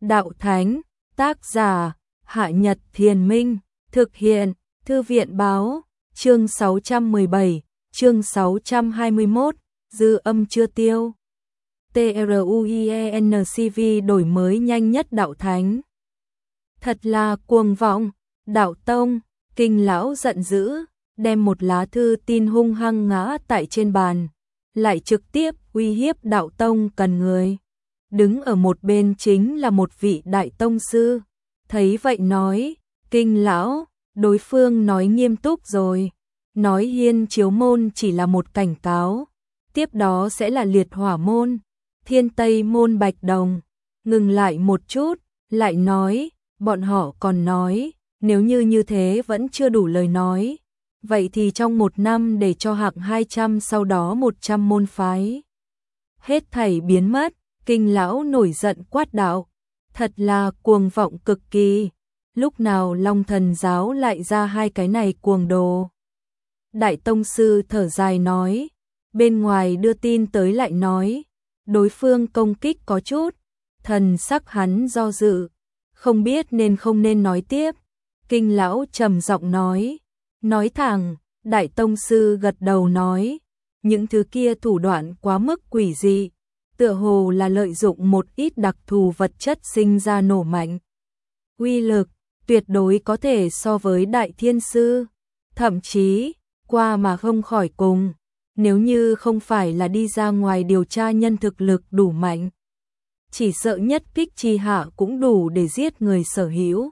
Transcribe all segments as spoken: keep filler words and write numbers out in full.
Đạo Thánh, tác giả, Hạ Nhật Thiền Minh, thực hiện, Thư viện Báo, chương sáu trăm mười bảy, chương sáu trăm hai mươi mốt, dư âm chưa tiêu. TRUIENCV đổi mới nhanh nhất Đạo Thánh. Thật là cuồng vọng, Đạo Tông, Kinh lão giận dữ, đem một lá thư tin hung hăng ngã tại trên bàn, lại trực tiếp uy hiếp Đạo Tông cần người. Đứng ở một bên chính là một vị đại tông sư, thấy vậy nói, Kinh lão, đối phương nói nghiêm túc rồi, nói Hiên Chiếu môn chỉ là một cảnh cáo, tiếp đó sẽ là Liệt Hỏa môn, Thiên Tây môn Bạch Đồng. Ngừng lại một chút, lại nói, bọn họ còn nói, nếu như như thế vẫn chưa đủ lời nói, vậy thì trong một năm để cho hạng hai trăm sau đó một trăm môn phái hết thảy biến mất. Kinh lão nổi giận quát đạo, thật là cuồng vọng cực kỳ, lúc nào Long Thần giáo lại ra hai cái này cuồng đồ. Đại tông sư thở dài nói, bên ngoài đưa tin tới lại nói, đối phương công kích có chút, thần sắc hắn do dự, không biết nên không nên nói tiếp. Kinh lão trầm giọng nói, nói thẳng. Đại tông sư gật đầu nói, những thứ kia thủ đoạn quá mức quỷ dị, tựa hồ là lợi dụng một ít đặc thù vật chất sinh ra nổ mạnh. Uy lực tuyệt đối có thể so với Đại Thiên Sư, thậm chí qua mà không khỏi cùng, nếu như không phải là đi ra ngoài điều tra nhân thực lực đủ mạnh, chỉ sợ nhất kích chi hạ cũng đủ để giết người sở hữu.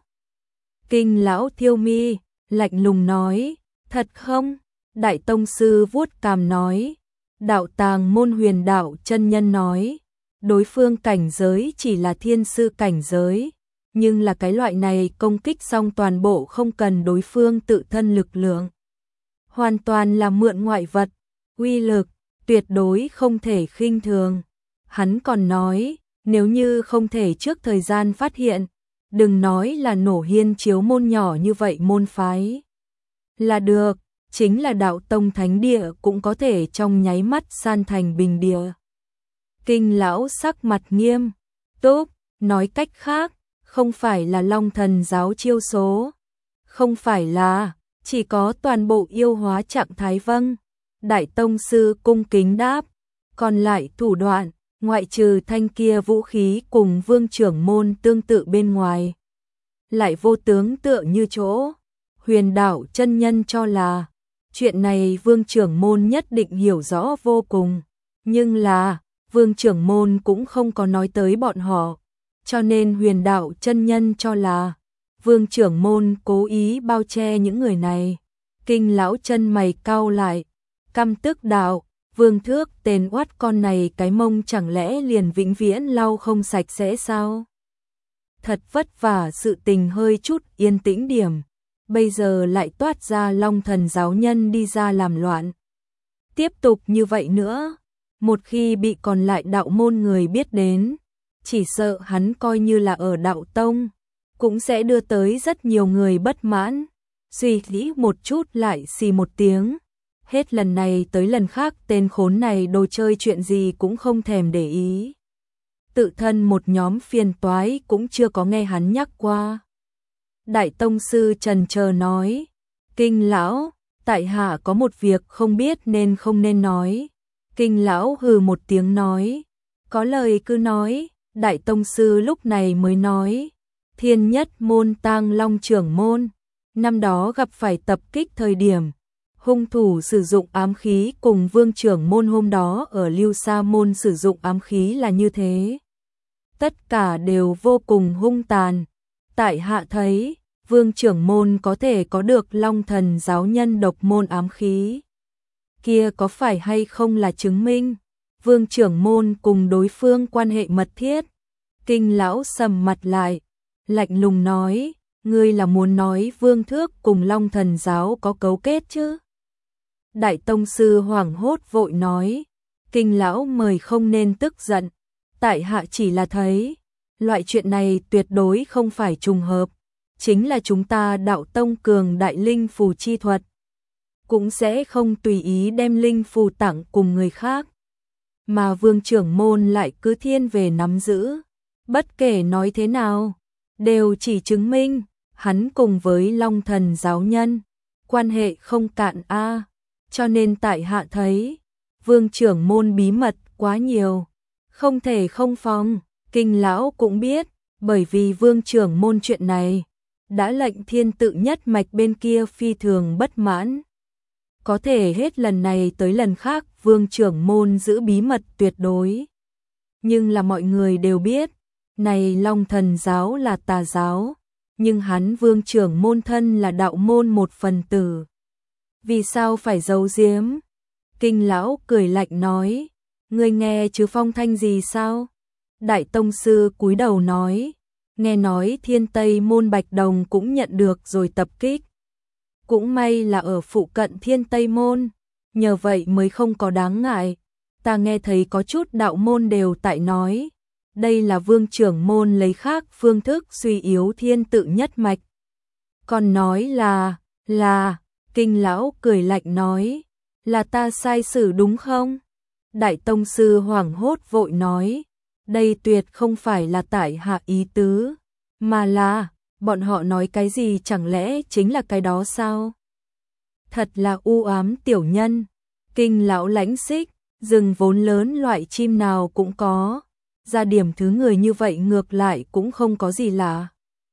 Kinh lão thiêu mi, lạnh lùng nói, thật không? Đại tông sư vuốt cằm nói, Đạo Tàng môn Huyền Đạo chân nhân nói, đối phương cảnh giới chỉ là thiên sư cảnh giới, nhưng là cái loại này công kích xong toàn bộ không cần đối phương tự thân lực lượng, hoàn toàn là mượn ngoại vật, uy lực tuyệt đối không thể khinh thường. Hắn còn nói, nếu như không thể trước thời gian phát hiện, đừng nói là nổ Hiên Chiếu môn nhỏ như vậy môn phái là được, chính là Đạo Tông thánh địa cũng có thể trong nháy mắt san thành bình địa. Kinh lão sắc mặt nghiêm túc, nói cách khác, không phải là Long Thần giáo chiêu số, không phải là, chỉ có toàn bộ yêu hóa trạng thái. Vâng. Đại tông sư cung kính đáp, còn lại thủ đoạn, ngoại trừ thanh kia vũ khí cùng Vương trưởng môn tương tự bên ngoài, lại vô tướng tựa như chỗ. Huyền Đạo chân nhân cho là chuyện này Vương trưởng môn nhất định hiểu rõ vô cùng, nhưng là Vương trưởng môn cũng không có nói tới bọn họ, cho nên Huyền Đạo chân nhân cho là Vương trưởng môn cố ý bao che những người này. Kinh lão chân mày cau lại, căm tức đạo, Vương Thước tên oát con này cái mông chẳng lẽ liền vĩnh viễn lau không sạch sẽ sao? Thật vất vả sự tình hơi chút yên tĩnh điểm, bây giờ lại toát ra Long Thần giáo nhân đi ra làm loạn. Tiếp tục như vậy nữa, một khi bị còn lại đạo môn người biết đến, chỉ sợ hắn coi như là ở Đạo Tông, cũng sẽ đưa tới rất nhiều người bất mãn. Suy nghĩ một chút lại xì một tiếng, hết lần này tới lần khác tên khốn này đồ chơi chuyện gì cũng không thèm để ý. Tự thân một nhóm phiền toái cũng chưa có nghe hắn nhắc qua. Đại tông sư trần chờ nói, Kinh lão, tại hạ có một việc không biết nên không nên nói. Kinh lão hừ một tiếng nói, có lời cứ nói. Đại tông sư lúc này mới nói, Thiên Nhất môn Tang Long trưởng môn, năm đó gặp phải tập kích thời điểm, hung thủ sử dụng ám khí cùng Vương trưởng môn hôm đó ở Lưu Sa môn sử dụng ám khí là như thế. Tất cả đều vô cùng hung tàn. Tại hạ thấy, Vương trưởng môn có thể có được Long Thần giáo nhân độc môn ám khí, kia có phải hay không là chứng minh Vương trưởng môn cùng đối phương quan hệ mật thiết? Kinh lão sầm mặt lại, lạnh lùng nói, ngươi là muốn nói Vương Thước cùng Long Thần giáo có cấu kết chứ? Đại tông sư hoảng hốt vội nói, Kinh lão mời không nên tức giận, tại hạ chỉ là thấy, loại chuyện này tuyệt đối không phải trùng hợp, chính là chúng ta Đạo Tông cường đại linh phù chi thuật, cũng sẽ không tùy ý đem linh phù tặng cùng người khác, mà Vương trưởng môn lại cứ thiên về nắm giữ. Bất kể nói thế nào, đều chỉ chứng minh, hắn cùng với Long Thần giáo nhân, quan hệ không cạn a, cho nên tại hạ thấy, Vương trưởng môn bí mật quá nhiều, không thể không phòng. Kinh lão cũng biết, bởi vì Vương trưởng môn chuyện này, đã lệnh Thiên Tự nhất mạch bên kia phi thường bất mãn. Có thể hết lần này tới lần khác Vương trưởng môn giữ bí mật tuyệt đối. Nhưng là mọi người đều biết, này Long Thần giáo là tà giáo, nhưng hắn Vương trưởng môn thân là đạo môn một phần tử. Vì sao phải giấu giếm? Kinh lão cười lạnh nói, ngươi nghe chứ phong thanh gì sao? Đại tông sư cúi đầu nói, nghe nói Thiên Tây môn Bạch Đồng cũng nhận được rồi tập kích. Cũng may là ở phụ cận Thiên Tây môn, nhờ vậy mới không có đáng ngại. Ta nghe thấy có chút đạo môn đều tại nói, đây là Vương trưởng môn lấy khác phương thức suy yếu Thiên Tự nhất mạch. Còn nói là, là, Kinh lão cười lạnh nói, là ta sai xử đúng không? Đại tông sư hoảng hốt vội nói, đây tuyệt không phải là tại hạ ý tứ, mà là, bọn họ nói cái gì chẳng lẽ chính là cái đó sao? Thật là u ám tiểu nhân. Kinh lão lãnh xích, rừng vốn lớn loại chim nào cũng có, ra điểm thứ người như vậy ngược lại cũng không có gì lạ.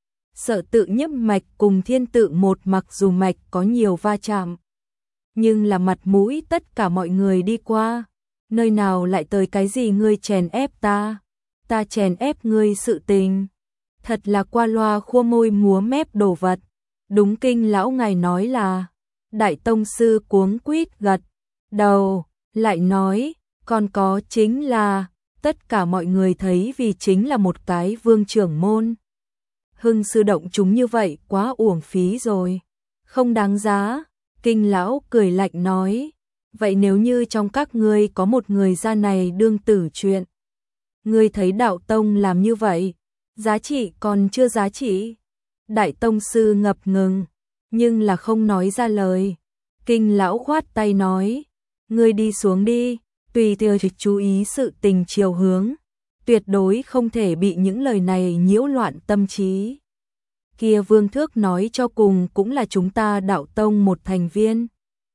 Sợ Tự nhất mạch cùng Thiên Tự một mặc dù mạch có nhiều va chạm, nhưng là mặt mũi tất cả mọi người đi qua, nơi nào lại tới cái gì ngươi chèn ép ta, ta chèn ép ngươi sự tình. Thật là qua loa khua môi múa mép đồ vật. Đúng Kinh lão ngài nói là, Đại tông sư cuống quýt gật đầu, lại nói, còn có chính là, tất cả mọi người thấy vì chính là một cái Vương trưởng môn. Hưng sư động chúng như vậy quá uổng phí rồi, không đáng giá. Kinh lão cười lạnh nói, vậy nếu như trong các ngươi có một người ra này đương tử chuyện, ngươi thấy đạo tông làm như vậy, giá trị còn chưa giá trị? Đại tông sư ngập ngừng, nhưng là không nói ra lời. Kinh lão khoát tay nói, ngươi đi xuống đi, tùy theo chú ý sự tình chiều hướng, tuyệt đối không thể bị những lời này nhiễu loạn tâm trí. Kia Vương Thước nói cho cùng cũng là chúng ta đạo tông một thành viên.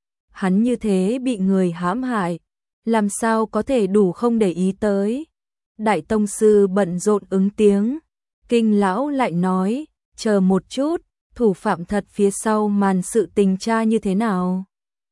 Hắn như thế bị người hãm hại, làm sao có thể đủ không để ý tới? Đại tông sư bận rộn ứng tiếng. Kinh lão lại nói, chờ một chút, thủ phạm thật phía sau màn sự tình tra như thế nào?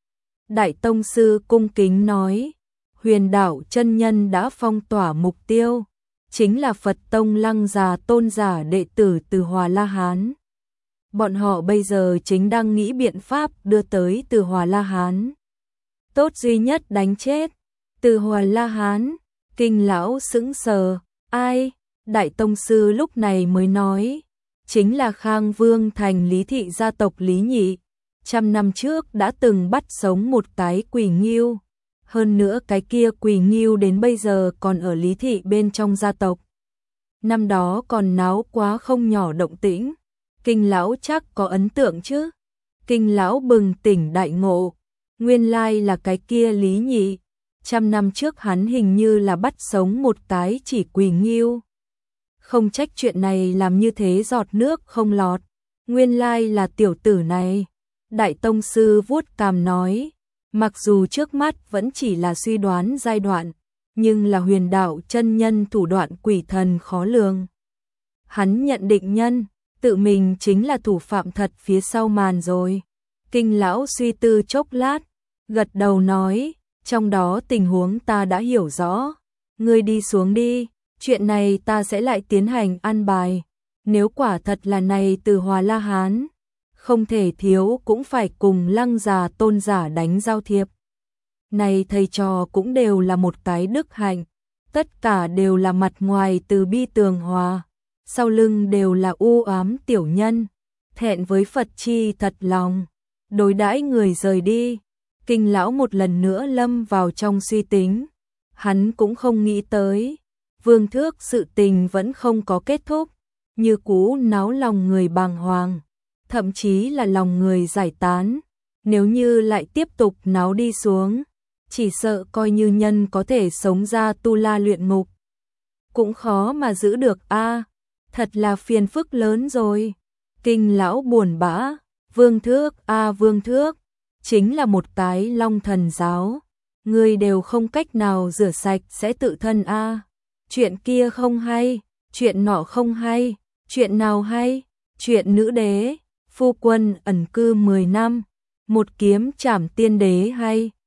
Đại tông sư cung kính nói, Huyền Đạo chân nhân đã phong tỏa mục tiêu, chính là Phật tông Lăng Già tôn giả đệ tử Từ Hòa La Hán. Bọn họ bây giờ chính đang nghĩ biện pháp đưa tới Từ Hòa La Hán. Tốt duy nhất đánh chết Từ Hòa La Hán. Kinh lão sững sờ, ai? Đại tông sư lúc này mới nói, chính là Khang Vương thành Lý thị gia tộc Lý Nhị, trăm năm trước đã từng bắt sống một cái quỷ nghiêu, hơn nữa cái kia quỷ nghiêu đến bây giờ còn ở Lý thị bên trong gia tộc. Năm đó còn náo quá không nhỏ động tĩnh. Kinh lão chắc có ấn tượng chứ? Kinh lão bừng tỉnh đại ngộ, nguyên lai là cái kia Lý Nhị, trăm năm trước hắn hình như là bắt sống một cái chỉ quỷ nghiêu. Không trách chuyện này làm như thế giọt nước không lọt, nguyên lai là tiểu tử này. Đại tông sư vuốt cằm nói, mặc dù trước mắt vẫn chỉ là suy đoán giai đoạn, nhưng là Huyền Đạo chân nhân thủ đoạn quỷ thần khó lường. Hắn nhận định nhân, tự mình chính là thủ phạm thật phía sau màn rồi. Kinh lão suy tư chốc lát, gật đầu nói, trong đó tình huống ta đã hiểu rõ, ngươi đi xuống đi, chuyện này ta sẽ lại tiến hành an bài. Nếu quả thật là này Từ Hòa La Hán, không thể thiếu cũng phải cùng Lăng Già tôn giả đánh giao thiệp. Này thầy trò cũng đều là một cái đức hạnh, tất cả đều là mặt ngoài từ bi tường hòa, sau lưng đều là u ám tiểu nhân, thẹn với Phật chi thật lòng, đối đãi người rời đi. Kinh lão một lần nữa lâm vào trong suy tính, hắn cũng không nghĩ tới, Vương Thước sự tình vẫn không có kết thúc, như cũ náo lòng người bàng hoàng, thậm chí là lòng người giải tán. Nếu như lại tiếp tục náo đi xuống, chỉ sợ coi như nhân có thể sống ra tu la luyện ngục. cũng khó mà giữ được a, thật là phiền phức lớn rồi. Kinh lão buồn bã, Vương Thước a Vương Thước, chính là một cái Long Thần giáo, người đều không cách nào rửa sạch sẽ tự thân a. Chuyện kia không hay, chuyện nọ không hay, chuyện nào hay? Chuyện nữ đế, phu quân ẩn cư mười năm, một kiếm trảm tiên đế hay.